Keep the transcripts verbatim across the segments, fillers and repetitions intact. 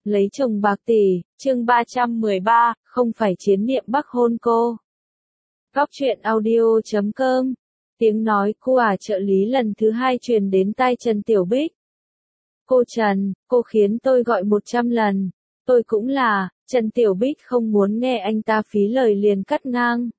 Lấy chồng bạc tỷ, chương ba trăm mười ba, không phải Chiến Niệm Bắc hôn cô. Góc truyện audio chấm com. Tiếng nói cô ả trợ lý lần thứ hai truyền đến tai Trần Tiểu Bích. Cô Trần, cô khiến tôi gọi một trăm lần. Tôi cũng là, Trần Tiểu Bích không muốn nghe anh ta phí lời liền cắt ngang.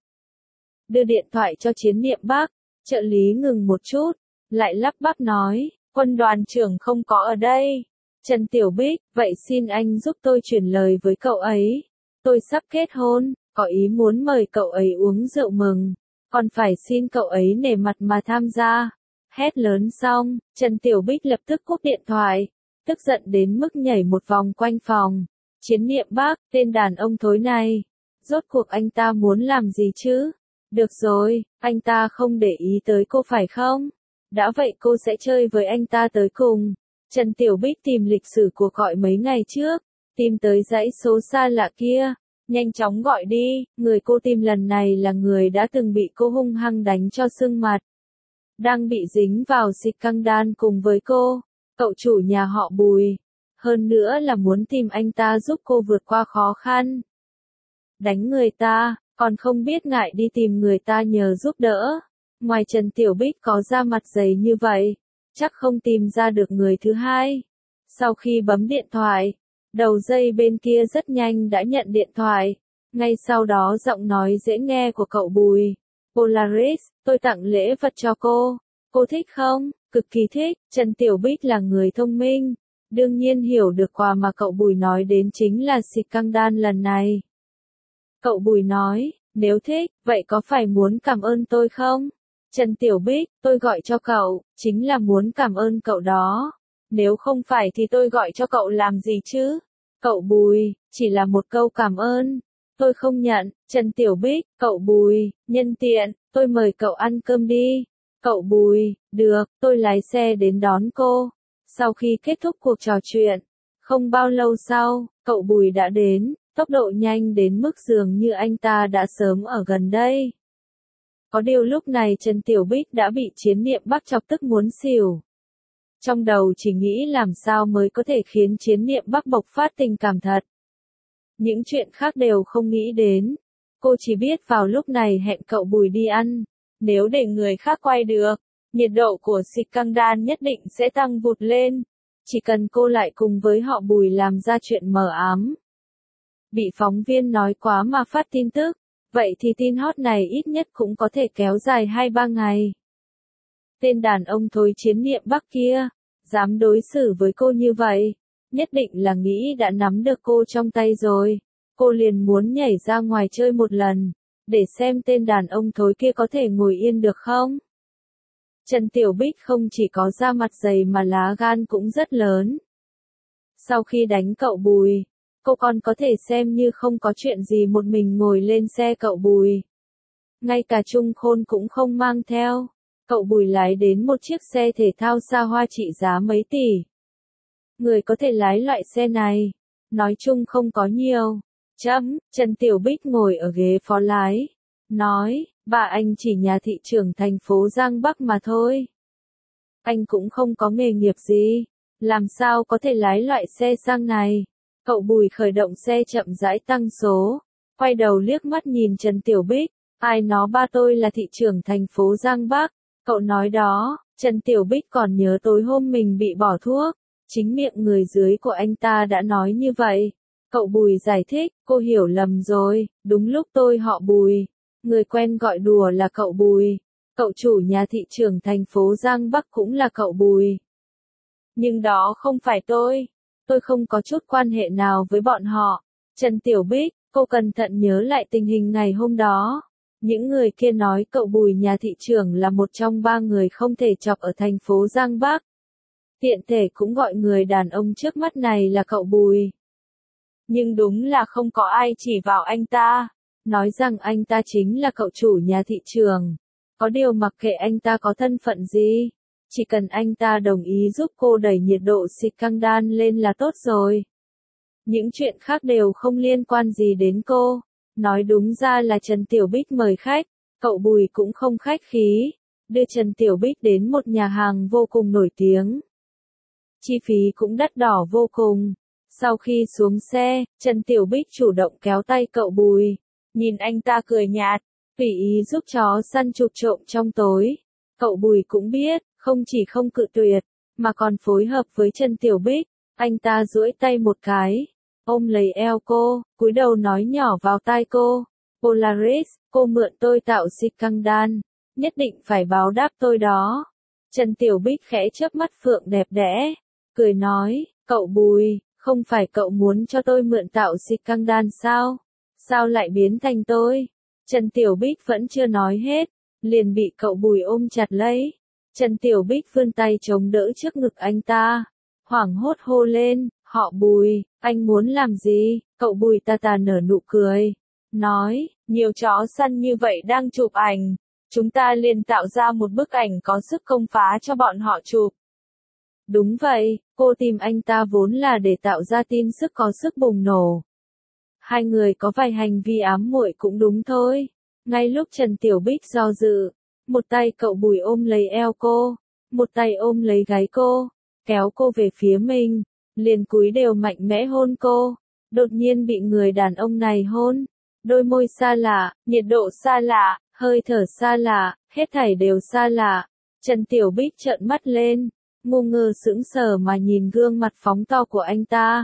Đưa điện thoại cho Chiến Niệm Bắc, trợ lý ngừng một chút, lại lắp bắp nói, quân đoàn trưởng không có ở đây. Trần Tiểu Bích, vậy xin anh giúp tôi chuyển lời với cậu ấy. Tôi sắp kết hôn, có ý muốn mời cậu ấy uống rượu mừng, còn phải xin cậu ấy nể mặt mà tham gia. Hét lớn xong, Trần Tiểu Bích lập tức cúp điện thoại, tức giận đến mức nhảy một vòng quanh phòng. Chiến Niệm Bắc, tên đàn ông thối này, rốt cuộc anh ta muốn làm gì chứ? Được rồi, anh ta không để ý tới cô phải không? Đã vậy cô sẽ chơi với anh ta tới cùng. Trần Tiểu Bích tìm lịch sử cuộc gọi mấy ngày trước, tìm tới dãy số xa lạ kia, nhanh chóng gọi đi, người cô tìm lần này là người đã từng bị cô hung hăng đánh cho sưng mặt. Đang bị dính vào scandal cùng với cô, cậu chủ nhà họ Bùi, hơn nữa là muốn tìm anh ta giúp cô vượt qua khó khăn. Đánh người ta, còn không biết ngại đi tìm người ta nhờ giúp đỡ. Ngoài Trần Tiểu Bích có da mặt dày như vậy, chắc không tìm ra được người thứ hai. Sau khi bấm điện thoại, đầu dây bên kia rất nhanh đã nhận điện thoại. Ngay sau đó giọng nói dễ nghe của cậu Bùi. Polaris, tôi tặng lễ vật cho cô. Cô thích không? Cực kỳ thích. Trần Tiểu Bích là người thông minh, đương nhiên hiểu được quà mà cậu Bùi nói đến chính là scandal lần này. Cậu Bùi nói, nếu thích, vậy có phải muốn cảm ơn tôi không? Trần Tiểu Bích, tôi gọi cho cậu, chính là muốn cảm ơn cậu đó. Nếu không phải thì tôi gọi cho cậu làm gì chứ? Cậu Bùi, chỉ là một câu cảm ơn. Tôi không nhận. Trần Tiểu Bích, cậu Bùi, nhân tiện, tôi mời cậu ăn cơm đi. Cậu Bùi, được, tôi lái xe đến đón cô. Sau khi kết thúc cuộc trò chuyện, không bao lâu sau, cậu Bùi đã đến, tốc độ nhanh đến mức dường như anh ta đã sớm ở gần đây. Có điều lúc này Trần Tiểu Bích đã bị Chiến Niệm Bắc chọc tức muốn xỉu. Trong đầu chỉ nghĩ làm sao mới có thể khiến Chiến Niệm Bắc bộc phát tình cảm thật. Những chuyện khác đều không nghĩ đến. Cô chỉ biết vào lúc này hẹn cậu Bùi đi ăn. Nếu để người khác quay được, nhiệt độ của scandal nhất định sẽ tăng vụt lên. Chỉ cần cô lại cùng với họ Bùi làm ra chuyện mờ ám. Bị phóng viên nói quá mà phát tin tức. Vậy thì tin hot này ít nhất cũng có thể kéo dài hai ba ngày. Tên đàn ông thối Chiến Niệm Bắc kia, dám đối xử với cô như vậy, nhất định là nghĩ đã nắm được cô trong tay rồi. Cô liền muốn nhảy ra ngoài chơi một lần, để xem tên đàn ông thối kia có thể ngồi yên được không. Trần Tiểu Bích không chỉ có da mặt dày mà lá gan cũng rất lớn. Sau khi đánh cậu Bùi, cô còn có thể xem như không có chuyện gì một mình ngồi lên xe cậu Bùi. Ngay cả Trung Khôn cũng không mang theo. Cậu Bùi lái đến một chiếc xe thể thao xa hoa trị giá mấy tỷ. Người có thể lái loại xe này, nói chung không có nhiều. Chấm, Trần Tiểu Bích ngồi ở ghế phó lái. Nói, bà anh chỉ nhà thị trưởng thành phố Giang Bắc mà thôi. Anh cũng không có nghề nghiệp gì. Làm sao có thể lái loại xe sang này? Cậu Bùi khởi động xe chậm rãi tăng số, quay đầu liếc mắt nhìn Trần Tiểu Bích, ai nó ba tôi là thị trưởng thành phố Giang Bắc, cậu nói đó. Trần Tiểu Bích còn nhớ tối hôm mình bị bỏ thuốc, chính miệng người dưới của anh ta đã nói như vậy. Cậu Bùi giải thích, cô hiểu lầm rồi, đúng lúc tôi họ Bùi, người quen gọi đùa là cậu Bùi, cậu chủ nhà thị trưởng thành phố Giang Bắc cũng là cậu Bùi. Nhưng đó không phải tôi. Tôi không có chút quan hệ nào với bọn họ. Trần Tiểu Bích, cô cẩn thận nhớ lại tình hình ngày hôm đó. Những người kia nói cậu Bùi nhà thị trưởng là một trong ba người không thể chọc ở thành phố Giang Bắc. Tiện thể cũng gọi người đàn ông trước mắt này là cậu Bùi. Nhưng đúng là không có ai chỉ vào anh ta, nói rằng anh ta chính là cậu chủ nhà thị trường. Có điều mặc kệ anh ta có thân phận gì, chỉ cần anh ta đồng ý giúp cô đẩy nhiệt độ scandal lên là tốt rồi. Những chuyện khác đều không liên quan gì đến cô. Nói đúng ra là Trần Tiểu Bích mời khách, cậu Bùi cũng không khách khí, đưa Trần Tiểu Bích đến một nhà hàng vô cùng nổi tiếng. Chi phí cũng đắt đỏ vô cùng. Sau khi xuống xe, Trần Tiểu Bích chủ động kéo tay cậu Bùi, nhìn anh ta cười nhạt, tùy ý giúp chó săn chụp trộm trong tối. Cậu Bùi cũng biết, không chỉ không cự tuyệt, mà còn phối hợp với Trần Tiểu Bích, anh ta duỗi tay một cái, ôm lấy eo cô, cúi đầu nói nhỏ vào tai cô, Polaris, cô mượn tôi tạo scandal, nhất định phải báo đáp tôi đó. Trần Tiểu Bích khẽ chớp mắt phượng đẹp đẽ, cười nói, cậu Bùi, không phải cậu muốn cho tôi mượn tạo scandal sao? Sao lại biến thành tôi? Trần Tiểu Bích vẫn chưa nói hết, liền bị cậu Bùi ôm chặt lấy. Trần Tiểu Bích vươn tay chống đỡ trước ngực anh ta, hoảng hốt hô lên, họ Bùi, anh muốn làm gì? Cậu Bùi tà tà nở nụ cười, nói, nhiều chó săn như vậy đang chụp ảnh, chúng ta liền tạo ra một bức ảnh có sức công phá cho bọn họ chụp. Đúng vậy, cô tìm anh ta vốn là để tạo ra tin sức có sức bùng nổ. Hai người có vài hành vi ám muội cũng đúng thôi. Ngay lúc Trần Tiểu Bích do dự, một tay cậu Bùi ôm lấy eo cô, một tay ôm lấy gáy cô, kéo cô về phía mình, liền cúi đều mạnh mẽ hôn cô. Đột nhiên bị người đàn ông này hôn, đôi môi xa lạ, nhiệt độ xa lạ, hơi thở xa lạ, hết thảy đều xa lạ. Trần Tiểu Bích trợn mắt lên, ngu ngơ sững sờ mà nhìn gương mặt phóng to của anh ta.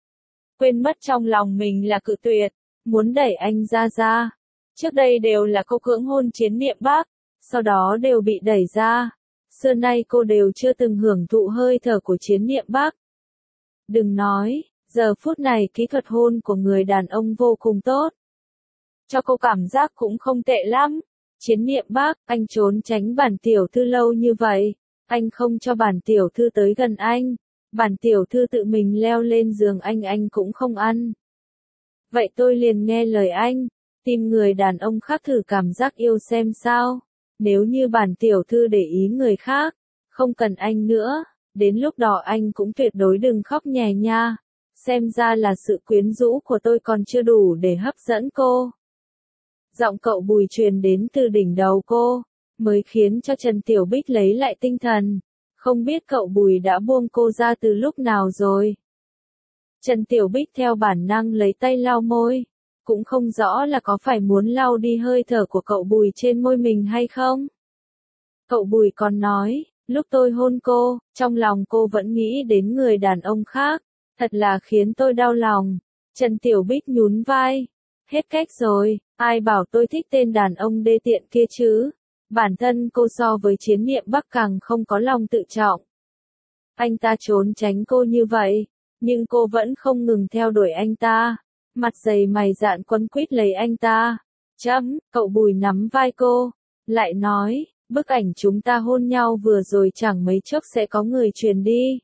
Quên mất trong lòng mình là cự tuyệt, muốn đẩy anh ra ra. Trước đây đều là cô cưỡng hôn Chiến Niệm Bắc, sau đó đều bị đẩy ra. Xưa nay cô đều chưa từng hưởng thụ hơi thở của Chiến Niệm Bắc. Đừng nói, giờ phút này kỹ thuật hôn của người đàn ông vô cùng tốt. Cho cô cảm giác cũng không tệ lắm. Chiến Niệm Bắc, anh trốn tránh bản tiểu thư lâu như vậy, anh không cho bản tiểu thư tới gần anh. Bản tiểu thư tự mình leo lên giường anh anh cũng không ăn. Vậy tôi liền nghe lời anh, tìm người đàn ông khác thử cảm giác yêu xem sao. Nếu như bản tiểu thư để ý người khác, không cần anh nữa, đến lúc đó anh cũng tuyệt đối đừng khóc nhè nha. Xem ra là sự quyến rũ của tôi còn chưa đủ để hấp dẫn cô. Giọng cậu Bùi truyền đến từ đỉnh đầu cô, mới khiến cho Trần Tiểu Bích lấy lại tinh thần. Không biết cậu Bùi đã buông cô ra từ lúc nào rồi. Trần Tiểu Bích theo bản năng lấy tay lau môi, cũng không rõ là có phải muốn lau đi hơi thở của cậu Bùi trên môi mình hay không. Cậu Bùi còn nói, lúc tôi hôn cô, trong lòng cô vẫn nghĩ đến người đàn ông khác, thật là khiến tôi đau lòng. Trần Tiểu Bích nhún vai, hết cách rồi, ai bảo tôi thích tên đàn ông đê tiện kia chứ. Bản thân cô so với Chiến Niệm Bắc càng không có lòng tự trọng. Anh ta trốn tránh cô như vậy, nhưng cô vẫn không ngừng theo đuổi anh ta. Mặt dày mày dạn quấn quýt lấy anh ta. Chấm, cậu Bùi nắm vai cô, lại nói, bức ảnh chúng ta hôn nhau vừa rồi chẳng mấy chốc sẽ có người truyền đi.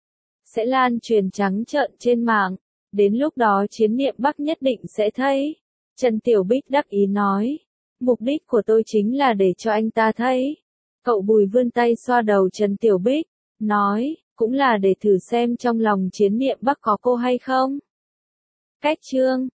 Sẽ lan truyền trắng trợn trên mạng, đến lúc đó Chiến Niệm Bắc nhất định sẽ thấy. Trần Tiểu Bích đắc ý nói. Mục đích của tôi chính là để cho anh ta thấy. Cậu Bùi vươn tay xoa đầu Trần Tiểu Bích, nói, cũng là để thử xem trong lòng Chiến Niệm Bắc có cô hay không. Cách chương